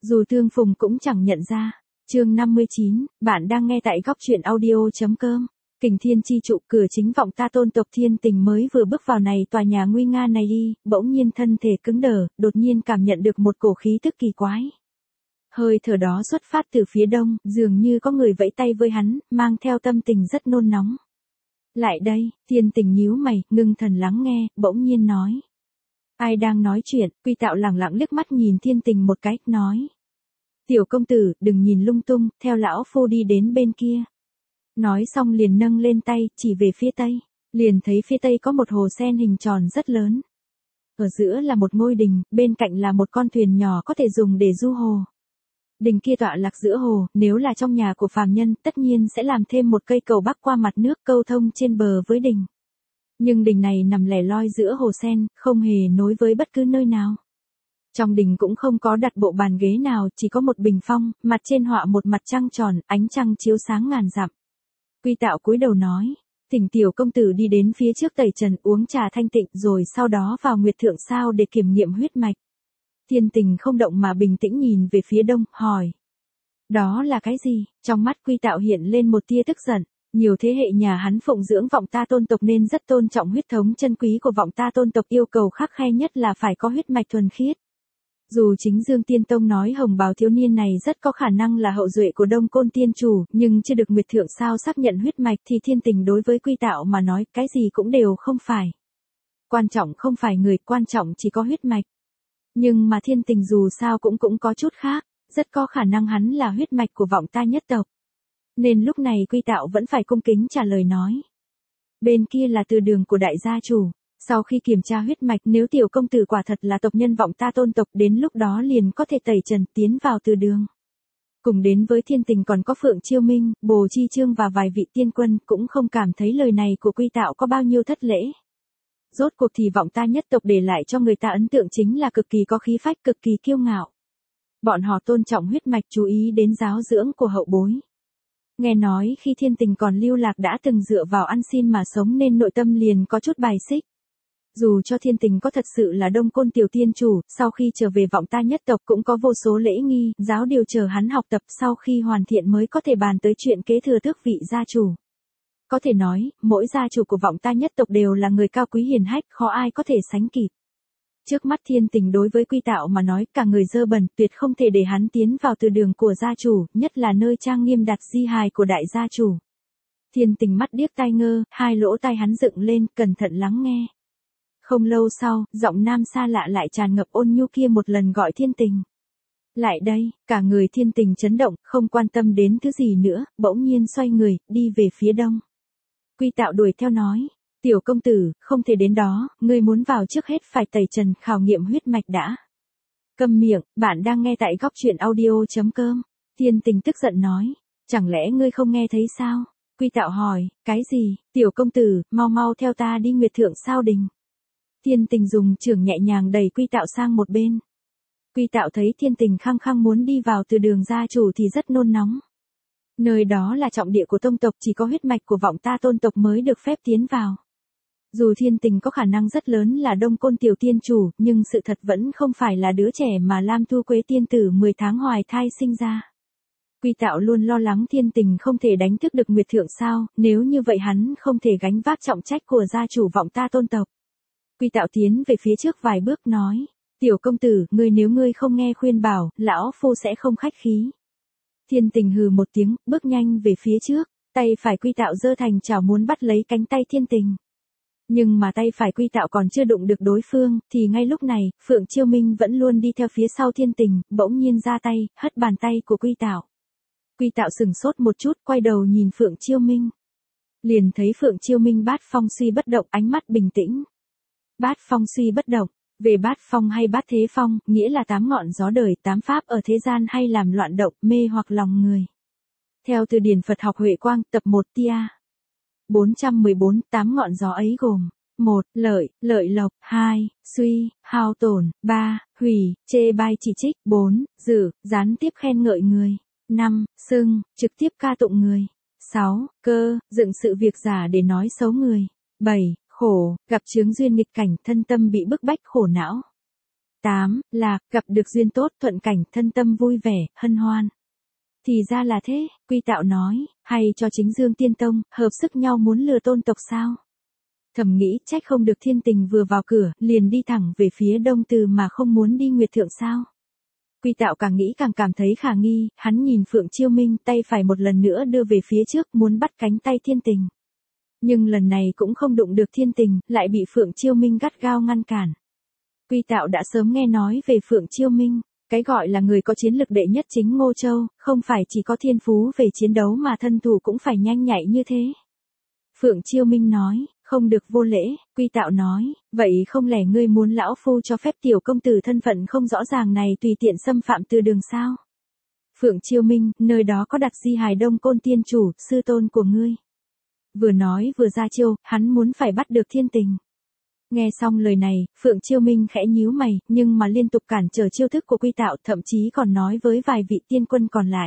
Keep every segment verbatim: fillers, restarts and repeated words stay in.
Dù tương phùng cũng chẳng nhận ra. Chương năm mươi chín, bạn đang nghe tại góc truyện audio.com. Kình thiên chi trụ, cửa chính vọng ta tôn tộc Thiên Tình mới vừa bước vào này tòa nhà nguy nga này đi, bỗng nhiên thân thể cứng đờ, đột nhiên cảm nhận được một cổ khí tức kỳ quái. Hơi thở đó xuất phát từ phía đông, dường như có người vẫy tay với hắn, mang theo tâm tình rất nôn nóng. Lại đây, Thiên Tình nhíu mày, ngưng thần lắng nghe, bỗng nhiên nói. Ai đang nói chuyện? Quy Tạo lẳng lặng liếc mắt nhìn Thiên Tình một cái, nói. Tiểu công tử, đừng nhìn lung tung, theo lão phu đi đến bên kia. Nói xong liền nâng lên tay, chỉ về phía tây. Liền thấy phía tây có một hồ sen hình tròn rất lớn. Ở giữa là một ngôi đình, bên cạnh là một con thuyền nhỏ có thể dùng để du hồ. Đình kia tọa lạc giữa hồ, nếu là trong nhà của phàm nhân, tất nhiên sẽ làm thêm một cây cầu bắc qua mặt nước câu thông trên bờ với đình. Nhưng đình này nằm lẻ loi giữa hồ sen, không hề nối với bất cứ nơi nào. Trong đình cũng không có đặt bộ bàn ghế nào, chỉ có một bình phong, mặt trên họa một mặt trăng tròn, ánh trăng chiếu sáng ngàn dặm. Quy Tạo cúi đầu nói, thỉnh tiểu công tử đi đến phía trước tẩy trần uống trà thanh tịnh rồi sau đó vào Nguyệt Thượng Sao để kiểm nghiệm huyết mạch. Thiên Tình không động mà bình tĩnh nhìn về phía đông, hỏi. Đó là cái gì? Trong mắt Quy Tạo hiện lên một tia tức giận. Nhiều thế hệ nhà hắn phụng dưỡng vọng ta tôn tộc nên rất tôn trọng huyết thống chân quý của vọng ta tôn tộc, yêu cầu khắc khe nhất là phải có huyết mạch thuần khiết. Dù chính Dương Tiên Tông nói hồng bào thiếu niên này rất có khả năng là hậu duệ của Đông Côn Tiên Chủ, nhưng chưa được Nguyệt Thượng Sao xác nhận huyết mạch thì Thiên Tình đối với Quy Tạo mà nói cái gì cũng đều không phải. Quan trọng không phải người, quan trọng chỉ có huyết mạch. Nhưng mà Thiên Tình dù sao cũng cũng có chút khác, rất có khả năng hắn là huyết mạch của vọng ta nhất tộc. Nên lúc này Quy Tạo vẫn phải cung kính trả lời nói. Bên kia là từ đường của đại gia chủ. Sau khi kiểm tra huyết mạch, nếu tiểu công tử quả thật là tộc nhân vọng ta tôn tộc, đến lúc đó liền có thể tẩy trần tiến vào từ đường. Cùng đến với Thiên Tình còn có Phượng Chiêu Minh, Bồ Chi Trương và vài vị tiên quân, cũng không cảm thấy lời này của Quy Tạo có bao nhiêu thất lễ. Rốt cuộc thì vọng ta nhất tộc để lại cho người ta ấn tượng chính là cực kỳ có khí phách, cực kỳ kiêu ngạo. Bọn họ tôn trọng huyết mạch, chú ý đến giáo dưỡng của hậu bối. Nghe nói khi Thiên Tình còn lưu lạc đã từng dựa vào ăn xin mà sống nên nội tâm liền có chút bài xích. Dù cho Thiên Tình có thật sự là Đông Côn tiểu tiên chủ, sau khi trở về vọng ta nhất tộc cũng có vô số lễ nghi, giáo điều chờ hắn học tập, sau khi hoàn thiện mới có thể bàn tới chuyện kế thừa tước vị gia chủ. Có thể nói, mỗi gia chủ của vọng ta nhất tộc đều là người cao quý hiền hách, khó ai có thể sánh kịp. Trước mắt Thiên Tình đối với Quy Tạo mà nói, cả người dơ bẩn, tuyệt không thể để hắn tiến vào từ đường của gia chủ, nhất là nơi trang nghiêm đặt di hài của đại gia chủ. Thiên Tình mắt điếc tai ngơ, hai lỗ tai hắn dựng lên, cẩn thận lắng nghe. Không lâu sau, giọng nam xa lạ lại tràn ngập ôn nhu kia một lần gọi Thiên Tình. Lại đây, cả người Thiên Tình chấn động, không quan tâm đến thứ gì nữa, bỗng nhiên xoay người, đi về phía đông. Quy Tạo đuổi theo nói, tiểu công tử, không thể đến đó, ngươi muốn vào trước hết phải tẩy trần, khảo nghiệm huyết mạch đã. Câm miệng, bạn đang nghe tại góc truyện audio.com. Thiên Tình tức giận nói, chẳng lẽ ngươi không nghe thấy sao? Quy Tạo hỏi, cái gì? Tiểu công tử, mau mau theo ta đi Nguyệt Thượng Sao đình. Thiên Tình dùng chưởng nhẹ nhàng đẩy Quy Tạo sang một bên. Quy Tạo thấy Thiên Tình khăng khăng muốn đi vào từ đường gia chủ thì rất nôn nóng. Nơi đó là trọng địa của tông tộc, chỉ có huyết mạch của vọng ta tôn tộc mới được phép tiến vào. Dù Thiên Tình có khả năng rất lớn là Đông Côn tiểu tiên chủ, nhưng sự thật vẫn không phải là đứa trẻ mà Lam Thu Quế tiên tử mười tháng hoài thai sinh ra. Quy Tạo luôn lo lắng Thiên Tình không thể đánh thức được Nguyệt Thượng Sao, nếu như vậy hắn không thể gánh vác trọng trách của gia chủ vọng ta tôn tộc. Quy Tạo tiến về phía trước vài bước nói, tiểu công tử, ngươi nếu ngươi không nghe khuyên bảo, lão phu sẽ không khách khí. Thiên Tình hừ một tiếng, bước nhanh về phía trước, tay phải Quy Tạo giơ thành chảo muốn bắt lấy cánh tay Thiên Tình. Nhưng mà tay phải Quy Tạo còn chưa đụng được đối phương, thì ngay lúc này, Phượng Chiêu Minh vẫn luôn đi theo phía sau Thiên Tình, bỗng nhiên ra tay, hất bàn tay của Quy Tạo. Quy Tạo sừng sốt một chút, quay đầu nhìn Phượng Chiêu Minh. Liền thấy Phượng Chiêu Minh bát phong suy bất động, ánh mắt bình tĩnh. Bát phong suy bất động, về bát phong hay bát thế phong, nghĩa là tám ngọn gió đời, tám pháp ở thế gian hay làm loạn động, mê hoặc lòng người. Theo từ điển Phật học Huệ Quang, tập một tia. bốn trăm mười bốn, tám ngọn gió ấy gồm: một. Lợi, lợi lộc; hai. Suy, hao tổn; ba. Hủy, chê bai chỉ trích; bốn. Dự, gián tiếp khen ngợi người; năm. Xưng, trực tiếp ca tụng người; sáu. Cơ, dựng sự việc giả để nói xấu người; bảy. Khổ, gặp chướng duyên nghịch cảnh, thân tâm bị bức bách khổ não. tám. Là, gặp được duyên tốt, thuận cảnh, thân tâm vui vẻ, hân hoan. Thì ra là thế, Quy Tạo nói, hay cho chính Dương Tiên Tông, hợp sức nhau muốn lừa tôn tộc sao? Thầm nghĩ trách không được Thiên Tình vừa vào cửa, liền đi thẳng về phía đông từ mà không muốn đi Nguyệt Thượng sao? Quy Tạo càng nghĩ càng cảm thấy khả nghi, hắn nhìn Phượng Chiêu Minh tay phải một lần nữa đưa về phía trước muốn bắt cánh tay Thiên Tình. Nhưng lần này cũng không đụng được Thiên Tình, lại bị Phượng Chiêu Minh gắt gao ngăn cản. Quy Tạo đã sớm nghe nói về Phượng Chiêu Minh, cái gọi là người có chiến lực đệ nhất chính Ngô Châu, không phải chỉ có thiên phú về chiến đấu mà thân thủ cũng phải nhanh nhạy như thế. Phượng Chiêu Minh nói, không được vô lễ, Quy Tạo nói, vậy không lẽ ngươi muốn lão phu cho phép tiểu công tử thân phận không rõ ràng này tùy tiện xâm phạm từ đường sao? Phượng Chiêu Minh, nơi đó có đặt Di Hài Đông Côn Tiên Chủ, sư tôn của ngươi. Vừa nói vừa ra chiêu, hắn muốn phải bắt được Thiên Tình. Nghe xong lời này, Phượng Chiêu Minh khẽ nhíu mày, nhưng mà liên tục cản trở chiêu thức của Quy Tạo, thậm chí còn nói với vài vị tiên quân còn lại.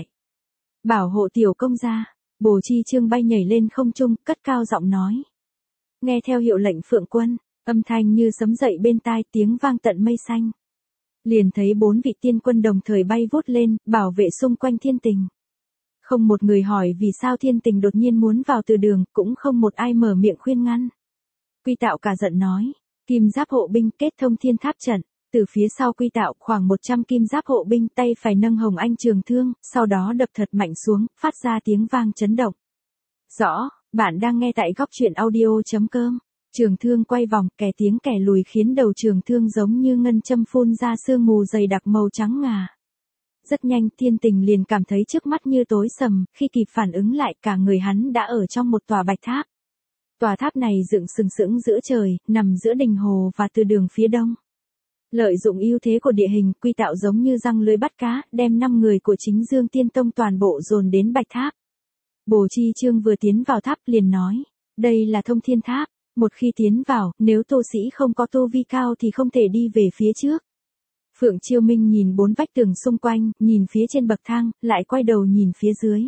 Bảo hộ tiểu công gia, Bồ Chi Trương bay nhảy lên không trung, cất cao giọng nói. Nghe theo hiệu lệnh Phượng quân, âm thanh như sấm dậy bên tai, tiếng vang tận mây xanh. Liền thấy bốn vị tiên quân đồng thời bay vút lên, bảo vệ xung quanh Thiên Tình. Không một người hỏi vì sao Thiên Tình đột nhiên muốn vào từ đường, cũng không một ai mở miệng khuyên ngăn. Quy Tạo cả giận nói, kim giáp hộ binh kết thông thiên tháp trận, từ phía sau Quy Tạo khoảng một trăm kim giáp hộ binh tay phải nâng hồng anh trường thương, sau đó đập thật mạnh xuống, phát ra tiếng vang chấn động. Rõ, bạn đang nghe tại góc truyện audio.com, trường thương quay vòng, kẻ tiếng kẻ lùi khiến đầu trường thương giống như ngân châm phun ra sương mù dày đặc màu trắng ngà. Rất nhanh Thiên Tình liền cảm thấy trước mắt như tối sầm, khi kịp phản ứng lại cả người hắn đã ở trong một tòa bạch tháp. Tòa tháp này dựng sừng sững giữa trời, nằm giữa đình hồ và từ đường phía đông. Lợi dụng ưu thế của địa hình, Quy Tạo giống như răng lưới bắt cá, đem năm người của chính Dương Tiên Tông toàn bộ dồn đến bạch tháp. Bồ Chi Trương vừa tiến vào tháp liền nói, đây là thông thiên tháp, một khi tiến vào, nếu tu sĩ không có tu vi cao thì không thể đi về phía trước. Phượng Chiêu Minh nhìn bốn vách tường xung quanh, nhìn phía trên bậc thang, lại quay đầu nhìn phía dưới.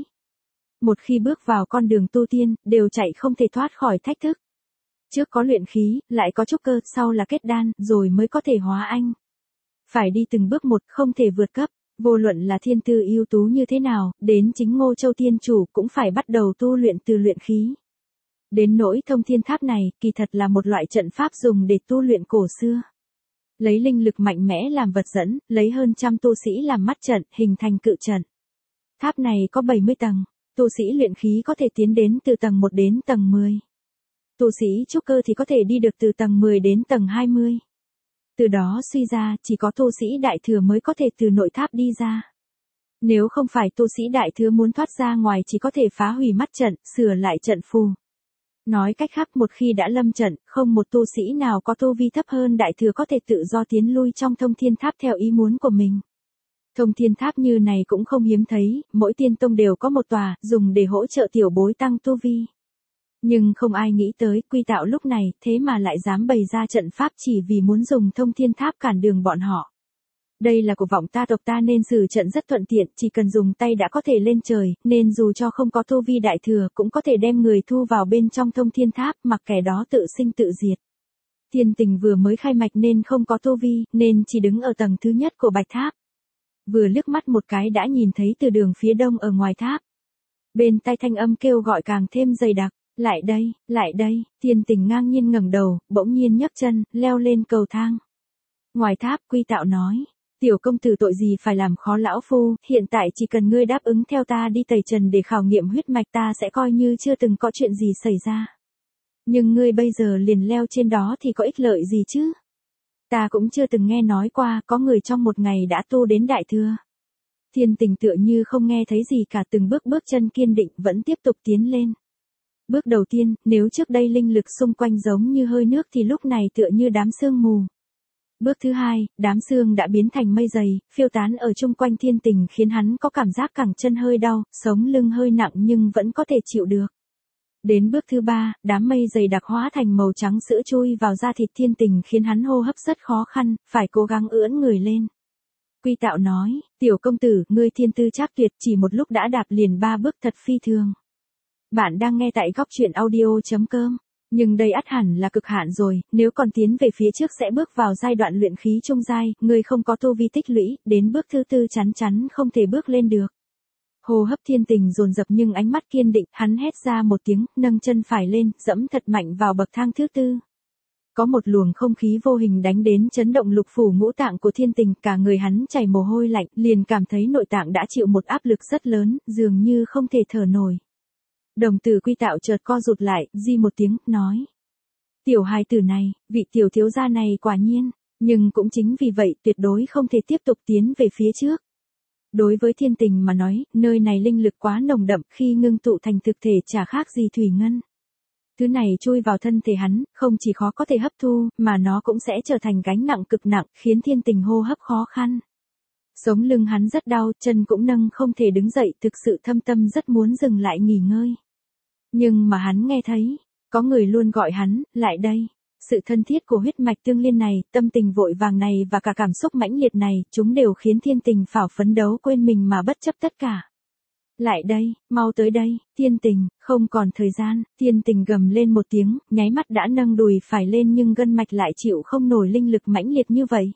Một khi bước vào con đường tu tiên, đều chạy không thể thoát khỏi thách thức. Trước có luyện khí, lại có trúc cơ, sau là kết đan, rồi mới có thể hóa anh. Phải đi từng bước một, không thể vượt cấp. Vô luận là thiên tư ưu tú như thế nào, đến chính Ngô Châu Tiên Chủ cũng phải bắt đầu tu luyện từ luyện khí. Đến nỗi thông thiên tháp này, kỳ thật là một loại trận pháp dùng để tu luyện cổ xưa. Lấy linh lực mạnh mẽ làm vật dẫn, lấy hơn trăm tu sĩ làm mắt trận, hình thành cự trận. Tháp này có bảy mươi tầng, tu sĩ luyện khí có thể tiến đến từ tầng một đến tầng mười. Tu sĩ trúc cơ thì có thể đi được từ tầng mười đến tầng hai mươi. Từ đó suy ra, chỉ có tu sĩ đại thừa mới có thể từ nội tháp đi ra. Nếu không phải tu sĩ đại thừa muốn thoát ra ngoài chỉ có thể phá hủy mắt trận, sửa lại trận phù. Nói cách khác, một khi đã lâm trận, không một tu sĩ nào có tu vi thấp hơn đại thừa có thể tự do tiến lui trong thông thiên tháp theo ý muốn của mình. Thông thiên tháp như này cũng không hiếm thấy, mỗi tiên tông đều có một tòa, dùng để hỗ trợ tiểu bối tăng tu vi. Nhưng không ai nghĩ tới, Quy Tạo lúc này, thế mà lại dám bày ra trận pháp chỉ vì muốn dùng thông thiên tháp cản đường bọn họ. Đây là của vọng ta tộc ta nên xử trận rất thuận tiện, chỉ cần dùng tay đã có thể lên trời, nên dù cho không có tu vi đại thừa cũng có thể đem người thu vào bên trong thông thiên tháp, mặc kẻ đó tự sinh tự diệt. Thiên Tình vừa mới khai mạch nên không có tu vi, nên chỉ đứng ở tầng thứ nhất của bạch tháp. Vừa liếc mắt một cái đã nhìn thấy từ đường phía đông ở ngoài tháp. Bên tai thanh âm kêu gọi càng thêm dày đặc. Lại đây, lại đây, Thiên Tình ngang nhiên ngẩng đầu, bỗng nhiên nhấc chân, leo lên cầu thang. Ngoài tháp, Quy Tạo nói, tiểu công tử tội gì phải làm khó lão phu, hiện tại chỉ cần ngươi đáp ứng theo ta đi tẩy trần để khảo nghiệm huyết mạch ta sẽ coi như chưa từng có chuyện gì xảy ra. Nhưng ngươi bây giờ liền leo trên đó thì có ích lợi gì chứ? Ta cũng chưa từng nghe nói qua có người trong một ngày đã tu đến đại thừa. Thiên Tình tựa như không nghe thấy gì cả, từng bước bước chân kiên định vẫn tiếp tục tiến lên. Bước đầu tiên, nếu trước đây linh lực xung quanh giống như hơi nước thì lúc này tựa như đám sương mù. Bước thứ hai, đám sương đã biến thành mây dày, phiêu tán ở chung quanh Thiên Tình khiến hắn có cảm giác cẳng chân hơi đau, sống lưng hơi nặng nhưng vẫn có thể chịu được. Đến bước thứ ba, đám mây dày đặc hóa thành màu trắng sữa chui vào da thịt Thiên Tình khiến hắn hô hấp rất khó khăn, phải cố gắng ưỡn người lên. Quy Tạo nói, tiểu công tử, ngươi thiên tư trác tuyệt, chỉ một lúc đã đạp liền ba bước thật phi thường. Bạn đang nghe tại góc truyện audio.com. Nhưng đây ắt hẳn là cực hạn rồi, nếu còn tiến về phía trước sẽ bước vào giai đoạn luyện khí trung giai, người không có tu vi tích lũy, đến bước thứ tư chắn chắn không thể bước lên được. Hô hấp Thiên Tình dồn dập nhưng ánh mắt kiên định, hắn hét ra một tiếng, nâng chân phải lên, dẫm thật mạnh vào bậc thang thứ tư. Có một luồng không khí vô hình đánh đến chấn động lục phủ ngũ tạng của Thiên Tình, cả người hắn chảy mồ hôi lạnh, liền cảm thấy nội tạng đã chịu một áp lực rất lớn, dường như không thể thở nổi. Đồng tử Quy Tạo chợt co rụt lại, di một tiếng, nói. Tiểu hài tử này, vị tiểu thiếu gia này quả nhiên, nhưng cũng chính vì vậy tuyệt đối không thể tiếp tục tiến về phía trước. Đối với Thiên Tình mà nói, nơi này linh lực quá nồng đậm, khi ngưng tụ thành thực thể chả khác gì thủy ngân. Thứ này chui vào thân thể hắn, không chỉ khó có thể hấp thu, mà nó cũng sẽ trở thành gánh nặng cực nặng, khiến Thiên Tình hô hấp khó khăn. Sống lưng hắn rất đau, chân cũng nâng không thể đứng dậy, thực sự thâm tâm rất muốn dừng lại nghỉ ngơi. Nhưng mà hắn nghe thấy, có người luôn gọi hắn, lại đây. Sự thân thiết của huyết mạch tương liên này, tâm tình vội vàng này và cả cảm xúc mãnh liệt này, chúng đều khiến Thiên Tình phảo phấn đấu quên mình mà bất chấp tất cả. Lại đây, mau tới đây, Thiên Tình, không còn thời gian, Thiên Tình gầm lên một tiếng, nháy mắt đã nâng đùi phải lên nhưng gân mạch lại chịu không nổi linh lực mãnh liệt như vậy.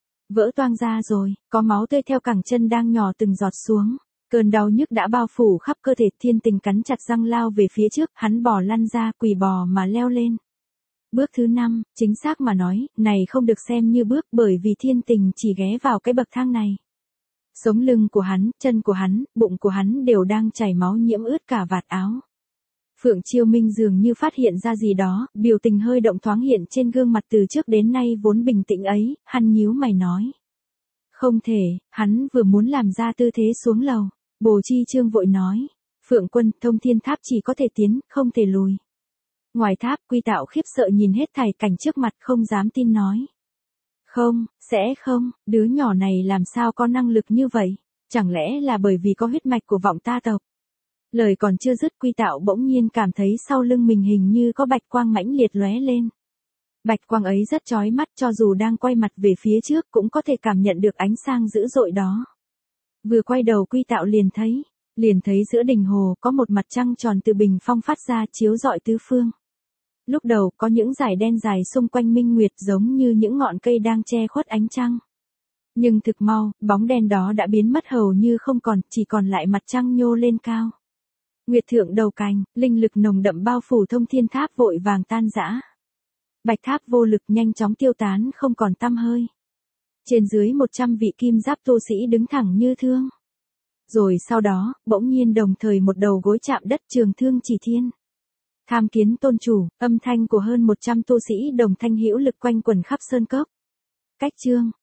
Vỡ toang ra rồi, có máu tươi theo cẳng chân đang nhỏ từng giọt xuống. Cơn đau nhức đã bao phủ khắp cơ thể, Thiên Tình cắn chặt răng lao về phía trước, hắn bò lăn ra, quỳ bò mà leo lên. Bước thứ năm, chính xác mà nói, này không được xem như bước bởi vì Thiên Tình chỉ ghé vào cái bậc thang này. Sống lưng của hắn, chân của hắn, bụng của hắn đều đang chảy máu nhiễm ướt cả vạt áo. Phượng Chiêu Minh dường như phát hiện ra gì đó, biểu tình hơi động thoáng hiện trên gương mặt từ trước đến nay vốn bình tĩnh ấy, hắn nhíu mày nói. Không thể, hắn vừa muốn làm ra tư thế xuống lầu. Bồ Chi Trương vội nói. Phượng Quân, Thông Thiên Tháp chỉ có thể tiến, không thể lùi. Ngoài tháp, Quy Tạo khiếp sợ nhìn hết thảy cảnh trước mặt không dám tin nói. Không, sẽ không, đứa nhỏ này làm sao có năng lực như vậy, chẳng lẽ là bởi vì có huyết mạch của vọng ta tộc. Lời còn chưa dứt Quy Tạo bỗng nhiên cảm thấy sau lưng mình hình như có bạch quang mãnh liệt lóe lên. Bạch quang ấy rất chói mắt, cho dù đang quay mặt về phía trước cũng có thể cảm nhận được ánh sáng dữ dội đó. Vừa quay đầu Quy Tạo liền thấy, liền thấy giữa đỉnh hồ có một mặt trăng tròn từ bình phong phát ra chiếu rọi tứ phương. Lúc đầu có những dải đen dài xung quanh minh nguyệt giống như những ngọn cây đang che khuất ánh trăng. Nhưng thực mau, bóng đen đó đã biến mất hầu như không còn, chỉ còn lại mặt trăng nhô lên cao. Nguyệt thượng đầu cành, linh lực nồng đậm bao phủ Thông Thiên Tháp vội vàng tan rã. Bạch tháp vô lực nhanh chóng tiêu tán không còn tăm hơi. Trên dưới một trăm vị kim giáp tu sĩ đứng thẳng như thương. Rồi sau đó, bỗng nhiên đồng thời một đầu gối chạm đất trường thương chỉ thiên. Tham kiến tôn chủ, âm thanh của hơn một trăm tu sĩ đồng thanh hữu lực quanh quần khắp sơn cốc. Cách chương,